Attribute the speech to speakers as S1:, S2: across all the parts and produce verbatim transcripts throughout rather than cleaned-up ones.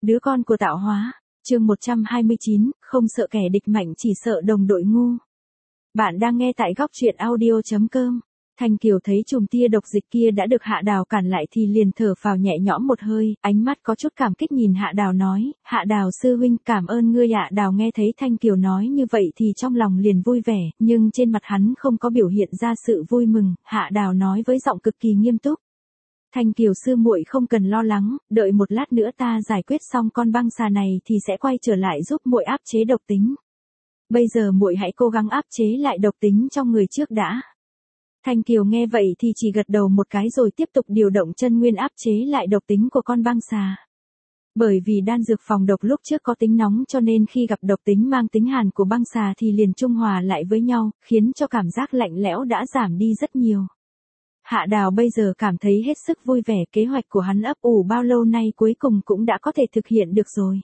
S1: Đứa con của tạo hóa. Chương một trăm hai mươi chín, không sợ kẻ địch mạnh chỉ sợ đồng đội ngu. Bạn đang nghe tại góc truyện audio chấm com. Thanh Kiều thấy chùm tia độc dịch kia đã được Hạ Đào cản lại thì liền thở phào nhẹ nhõm một hơi, ánh mắt có chút cảm kích nhìn Hạ Đào nói, Hạ Đào sư huynh cảm ơn ngươi. Hạ Đào nghe thấy Thanh Kiều nói như vậy thì trong lòng liền vui vẻ, nhưng trên mặt hắn không có biểu hiện ra sự vui mừng. Hạ Đào nói với giọng cực kỳ nghiêm túc. Thanh Kiều sư muội không cần lo lắng, đợi một lát nữa ta giải quyết xong con băng xà này thì sẽ quay trở lại giúp muội áp chế độc tính. Bây giờ muội hãy cố gắng áp chế lại độc tính trong người trước đã. Thanh Kiều nghe vậy thì chỉ gật đầu một cái rồi tiếp tục điều động chân nguyên áp chế lại độc tính của con băng xà. Bởi vì đan dược phòng độc lúc trước có tính nóng cho nên khi gặp độc tính mang tính hàn của băng xà thì liền trung hòa lại với nhau, khiến cho cảm giác lạnh lẽo đã giảm đi rất nhiều. Hạ Đào bây giờ cảm thấy hết sức vui vẻ, kế hoạch của hắn ấp ủ bao lâu nay cuối cùng cũng đã có thể thực hiện được rồi.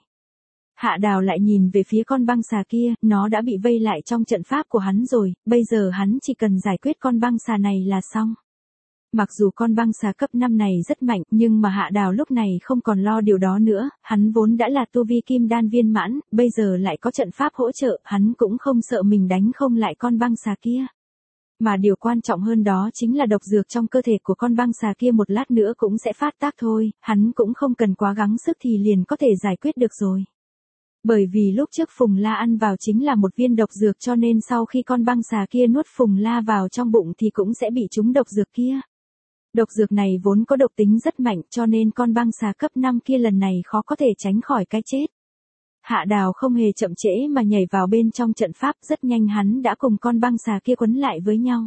S1: Hạ Đào lại nhìn về phía con băng xà kia, nó đã bị vây lại trong trận pháp của hắn rồi, bây giờ hắn chỉ cần giải quyết con băng xà này là xong. Mặc dù con băng xà cấp năm này rất mạnh, nhưng mà Hạ Đào lúc này không còn lo điều đó nữa, hắn vốn đã là tu vi kim đan viên mãn, bây giờ lại có trận pháp hỗ trợ, hắn cũng không sợ mình đánh không lại con băng xà kia. Mà điều quan trọng hơn đó chính là độc dược trong cơ thể của con băng xà kia một lát nữa cũng sẽ phát tác thôi, hắn cũng không cần quá gắng sức thì liền có thể giải quyết được rồi. Bởi vì lúc trước Phùng La ăn vào chính là một viên độc dược cho nên sau khi con băng xà kia nuốt Phùng La vào trong bụng thì cũng sẽ bị trúng độc dược kia. Độc dược này vốn có độc tính rất mạnh cho nên con băng xà cấp năm kia lần này khó có thể tránh khỏi cái chết. Hạ Đào không hề chậm trễ mà nhảy vào bên trong trận pháp, rất nhanh hắn đã cùng con băng xà kia quấn lại với nhau.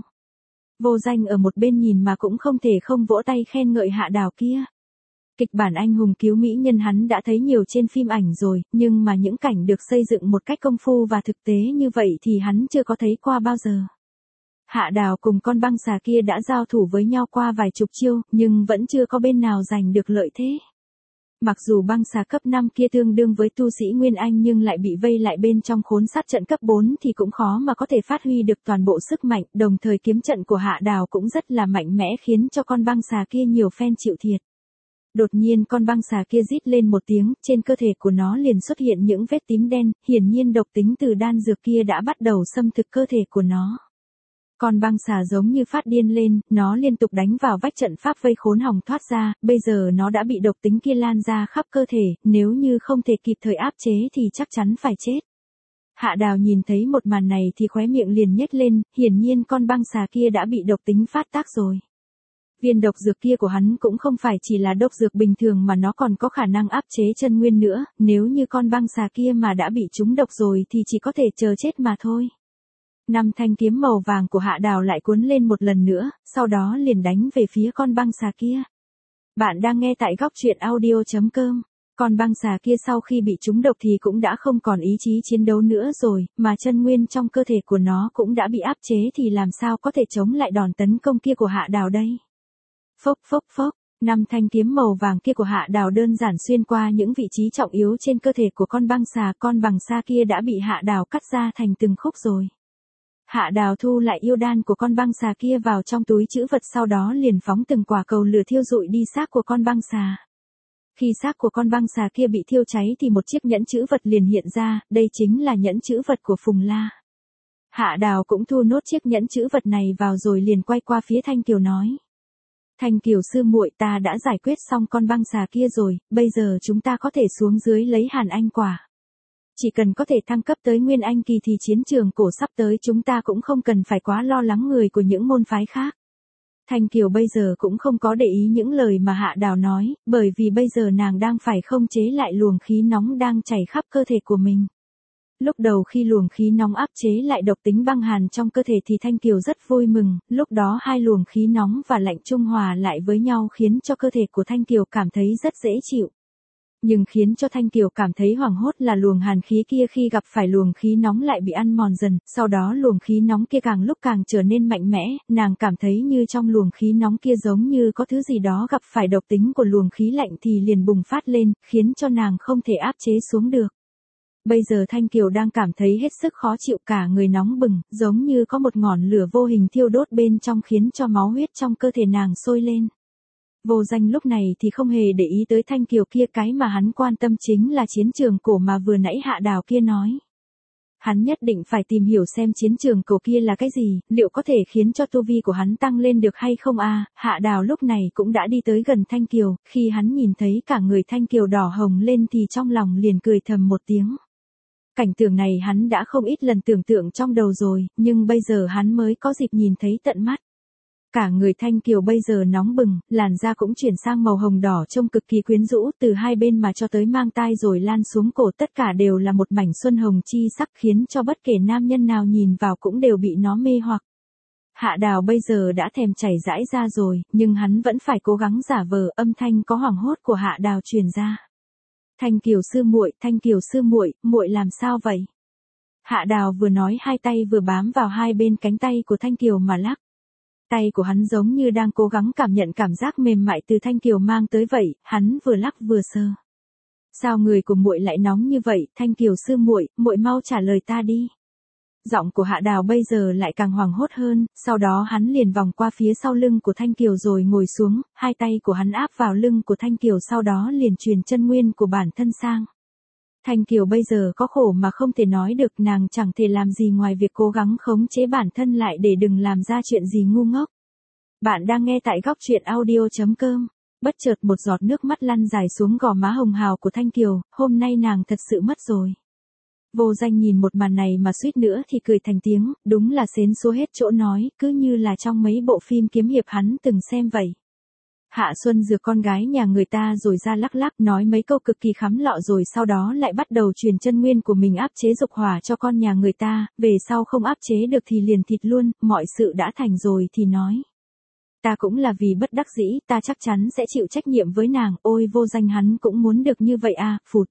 S1: Vô Danh ở một bên nhìn mà cũng không thể không vỗ tay khen ngợi Hạ Đào kia. Kịch bản anh hùng cứu mỹ nhân hắn đã thấy nhiều trên phim ảnh rồi, nhưng mà những cảnh được xây dựng một cách công phu và thực tế như vậy thì hắn chưa có thấy qua bao giờ. Hạ Đào cùng con băng xà kia đã giao thủ với nhau qua vài chục chiêu, nhưng vẫn chưa có bên nào giành được lợi thế. Mặc dù băng xà cấp năm kia tương đương với tu sĩ Nguyên Anh nhưng lại bị vây lại bên trong khốn sát trận cấp bốn thì cũng khó mà có thể phát huy được toàn bộ sức mạnh, đồng thời kiếm trận của Hạ Đào cũng rất là mạnh mẽ khiến cho con băng xà kia nhiều phen chịu thiệt. Đột nhiên con băng xà kia rít lên một tiếng, trên cơ thể của nó liền xuất hiện những vết tím đen, hiển nhiên độc tính từ đan dược kia đã bắt đầu xâm thực cơ thể của nó. Con băng xà giống như phát điên lên, nó liên tục đánh vào vách trận pháp vây khốn hòng thoát ra, bây giờ nó đã bị độc tính kia lan ra khắp cơ thể, nếu như không thể kịp thời áp chế thì chắc chắn phải chết. Hạ Đào nhìn thấy một màn này thì khóe miệng liền nhếch lên, hiển nhiên con băng xà kia đã bị độc tính phát tác rồi. Viên độc dược kia của hắn cũng không phải chỉ là độc dược bình thường mà nó còn có khả năng áp chế chân nguyên nữa, nếu như con băng xà kia mà đã bị trúng độc rồi thì chỉ có thể chờ chết mà thôi. Năm thanh kiếm màu vàng của Hạ Đào lại cuốn lên một lần nữa, sau đó liền đánh về phía con băng xà kia. Bạn đang nghe tại góc truyện audio chấm com. Con băng xà kia sau khi bị trúng độc thì cũng đã không còn ý chí chiến đấu nữa rồi, mà chân nguyên trong cơ thể của nó cũng đã bị áp chế thì làm sao có thể chống lại đòn tấn công kia của Hạ Đào đây. Phốc phốc phốc, năm thanh kiếm màu vàng kia của Hạ Đào đơn giản xuyên qua những vị trí trọng yếu trên cơ thể của con băng xà, con băng xà kia đã bị Hạ Đào cắt ra thành từng khúc rồi. Hạ Đào thu lại yêu đan của con băng xà kia vào trong túi trữ vật, sau đó liền phóng từng quả cầu lửa thiêu rụi đi xác của con băng xà. Khi xác của con băng xà kia bị thiêu cháy thì một chiếc nhẫn trữ vật liền hiện ra, đây chính là nhẫn trữ vật của Phùng La. Hạ Đào cũng thu nốt chiếc nhẫn trữ vật này vào rồi liền quay qua phía Thanh Kiều nói. Thanh Kiều sư muội, ta đã giải quyết xong con băng xà kia rồi, bây giờ chúng ta có thể xuống dưới lấy Hàn Anh quả. Chỉ cần có thể thăng cấp tới Nguyên Anh kỳ thì chiến trường cổ sắp tới chúng ta cũng không cần phải quá lo lắng người của những môn phái khác. Thanh Kiều bây giờ cũng không có để ý những lời mà Hạ Đào nói, bởi vì bây giờ nàng đang phải khống chế lại luồng khí nóng đang chảy khắp cơ thể của mình. Lúc đầu khi luồng khí nóng áp chế lại độc tính băng hàn trong cơ thể thì Thanh Kiều rất vui mừng, lúc đó hai luồng khí nóng và lạnh trung hòa lại với nhau khiến cho cơ thể của Thanh Kiều cảm thấy rất dễ chịu. Nhưng khiến cho Thanh Kiều cảm thấy hoảng hốt là luồng hàn khí kia khi gặp phải luồng khí nóng lại bị ăn mòn dần, sau đó luồng khí nóng kia càng lúc càng trở nên mạnh mẽ, nàng cảm thấy như trong luồng khí nóng kia giống như có thứ gì đó gặp phải độc tính của luồng khí lạnh thì liền bùng phát lên, khiến cho nàng không thể áp chế xuống được. Bây giờ Thanh Kiều đang cảm thấy hết sức khó chịu, cả người nóng bừng, giống như có một ngọn lửa vô hình thiêu đốt bên trong khiến cho máu huyết trong cơ thể nàng sôi lên. Vô Danh lúc này thì không hề để ý tới Thanh Kiều kia, cái mà hắn quan tâm chính là chiến trường cổ mà vừa nãy Hạ Đào kia nói. Hắn nhất định phải tìm hiểu xem chiến trường cổ kia là cái gì, liệu có thể khiến cho tu vi của hắn tăng lên được hay không a? À, Hạ Đào lúc này cũng đã đi tới gần Thanh Kiều, khi hắn nhìn thấy cả người Thanh Kiều đỏ hồng lên thì trong lòng liền cười thầm một tiếng. Cảnh tượng này hắn đã không ít lần tưởng tượng trong đầu rồi, nhưng bây giờ hắn mới có dịp nhìn thấy tận mắt. Cả người Thanh Kiều bây giờ nóng bừng, làn da cũng chuyển sang màu hồng đỏ trông cực kỳ quyến rũ, từ hai bên mà cho tới mang tai rồi lan xuống cổ, tất cả đều là một mảnh xuân hồng chi sắc, khiến cho bất kể nam nhân nào nhìn vào cũng đều bị nó mê hoặc. Hạ Đào bây giờ đã thèm chảy rãi ra rồi, nhưng hắn vẫn phải cố gắng giả vờ, âm thanh có hoảng hốt của Hạ Đào truyền ra. Thanh Kiều sư muội, Thanh Kiều sư muội, muội làm sao vậy? Hạ Đào vừa nói hai tay vừa bám vào hai bên cánh tay của Thanh Kiều mà lắc. Tay của hắn giống như đang cố gắng cảm nhận cảm giác mềm mại từ Thanh Kiều mang tới vậy, hắn vừa lắc vừa sờ. Sao người của muội lại nóng như vậy, Thanh Kiều sư muội, muội mau trả lời ta đi. Giọng của Hạ Đào bây giờ lại càng hoảng hốt hơn, sau đó hắn liền vòng qua phía sau lưng của Thanh Kiều rồi ngồi xuống, hai tay của hắn áp vào lưng của Thanh Kiều, sau đó liền truyền chân nguyên của bản thân sang. Thanh Kiều bây giờ có khổ mà không thể nói được, nàng chẳng thể làm gì ngoài việc cố gắng khống chế bản thân lại để đừng làm ra chuyện gì ngu ngốc. Bạn đang nghe tại góc truyện audio chấm com. Bất chợt một giọt nước mắt lăn dài xuống gò má hồng hào của Thanh Kiều, hôm nay nàng thật sự mất rồi. Vô Danh nhìn một màn này mà suýt nữa thì cười thành tiếng, đúng là xến xúa hết chỗ nói, cứ như là trong mấy bộ phim kiếm hiệp hắn từng xem vậy. Hạ Xuân dược con gái nhà người ta rồi ra lắc lắc nói mấy câu cực kỳ khắm lọ rồi sau đó lại bắt đầu truyền chân nguyên của mình áp chế dục hỏa cho con nhà người ta, về sau không áp chế được thì liền thịt luôn, mọi sự đã thành rồi thì nói. Ta cũng là vì bất đắc dĩ, ta chắc chắn sẽ chịu trách nhiệm với nàng, ôi Vô Danh hắn cũng muốn được như vậy à, phụt.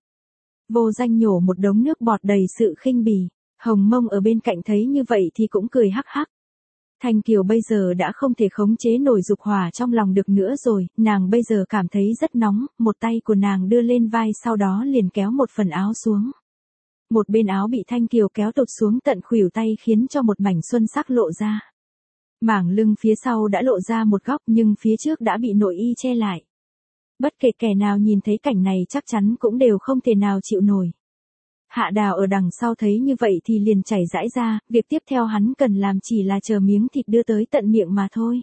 S1: Vô Danh nhổ một đống nước bọt đầy sự khinh bỉ, Hồng Mông ở bên cạnh thấy như vậy thì cũng cười hắc hắc. Thanh Kiều bây giờ đã không thể khống chế nổi dục hỏa trong lòng được nữa rồi, nàng bây giờ cảm thấy rất nóng, một tay của nàng đưa lên vai sau đó liền kéo một phần áo xuống. Một bên áo bị Thanh Kiều kéo tụt xuống tận khuỷu tay khiến cho một mảnh xuân sắc lộ ra. Mảng lưng phía sau đã lộ ra một góc nhưng phía trước đã bị nội y che lại. Bất kể kẻ nào nhìn thấy cảnh này chắc chắn cũng đều không thể nào chịu nổi. Hạ Đào ở đằng sau thấy như vậy thì liền chảy rãi ra, việc tiếp theo hắn cần làm chỉ là chờ miếng thịt đưa tới tận miệng mà thôi.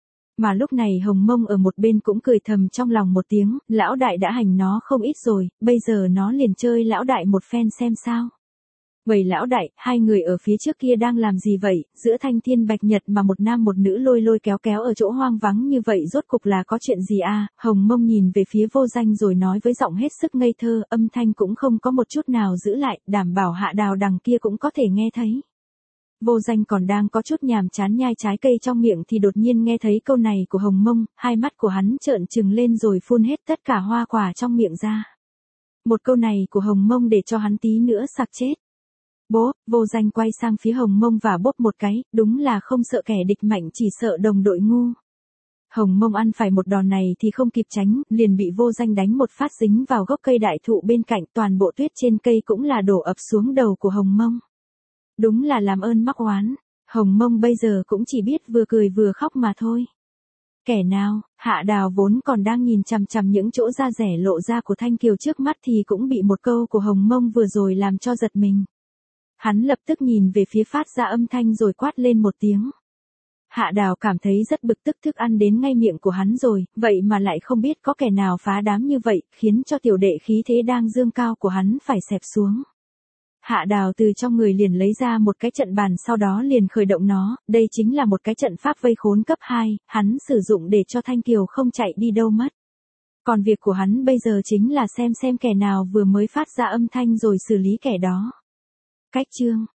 S1: Mà lúc này Hồng Mông ở một bên cũng cười thầm trong lòng một tiếng, lão đại đã hành nó không ít rồi, bây giờ nó liền chơi lão đại một phen xem sao. Vậy lão đại, hai người ở phía trước kia đang làm gì vậy, giữa thanh thiên bạch nhật mà một nam một nữ lôi lôi kéo kéo ở chỗ hoang vắng như vậy rốt cục là có chuyện gì à, Hồng Mông nhìn về phía Vô Danh rồi nói với giọng hết sức ngây thơ, âm thanh cũng không có một chút nào giữ lại, đảm bảo Hạ Đào đằng kia cũng có thể nghe thấy. Vô Danh còn đang có chút nhàm chán nhai trái cây trong miệng thì đột nhiên nghe thấy câu này của Hồng Mông, hai mắt của hắn trợn trừng lên rồi phun hết tất cả hoa quả trong miệng ra. Một câu này của Hồng Mông để cho hắn tí nữa sặc chết. Bố, Vô Danh quay sang phía Hồng Mông và bóp một cái, đúng là không sợ kẻ địch mạnh chỉ sợ đồng đội ngu. Hồng Mông ăn phải một đòn này thì không kịp tránh, liền bị Vô Danh đánh một phát dính vào gốc cây đại thụ bên cạnh, toàn bộ tuyết trên cây cũng là đổ ập xuống đầu của Hồng Mông. Đúng là làm ơn mắc oán, Hồng Mông bây giờ cũng chỉ biết vừa cười vừa khóc mà thôi. Kẻ nào, Hạ Đào vốn còn đang nhìn chằm chằm những chỗ da rẻ lộ ra của Thanh Kiều trước mắt thì cũng bị một câu của Hồng Mông vừa rồi làm cho giật mình. Hắn lập tức nhìn về phía phát ra âm thanh rồi quát lên một tiếng. Hạ Đào cảm thấy rất bực tức, thức ăn đến ngay miệng của hắn rồi, vậy mà lại không biết có kẻ nào phá đám như vậy, khiến cho tiểu đệ khí thế đang dương cao của hắn phải xẹp xuống. Hạ Đào từ trong người liền lấy ra một cái trận bàn sau đó liền khởi động nó, đây chính là một cái trận pháp vây khốn cấp hai, hắn sử dụng để cho Thanh Kiều không chạy đi đâu mất. Còn việc của hắn bây giờ chính là xem xem kẻ nào vừa mới phát ra âm thanh rồi xử lý kẻ đó. Cách chương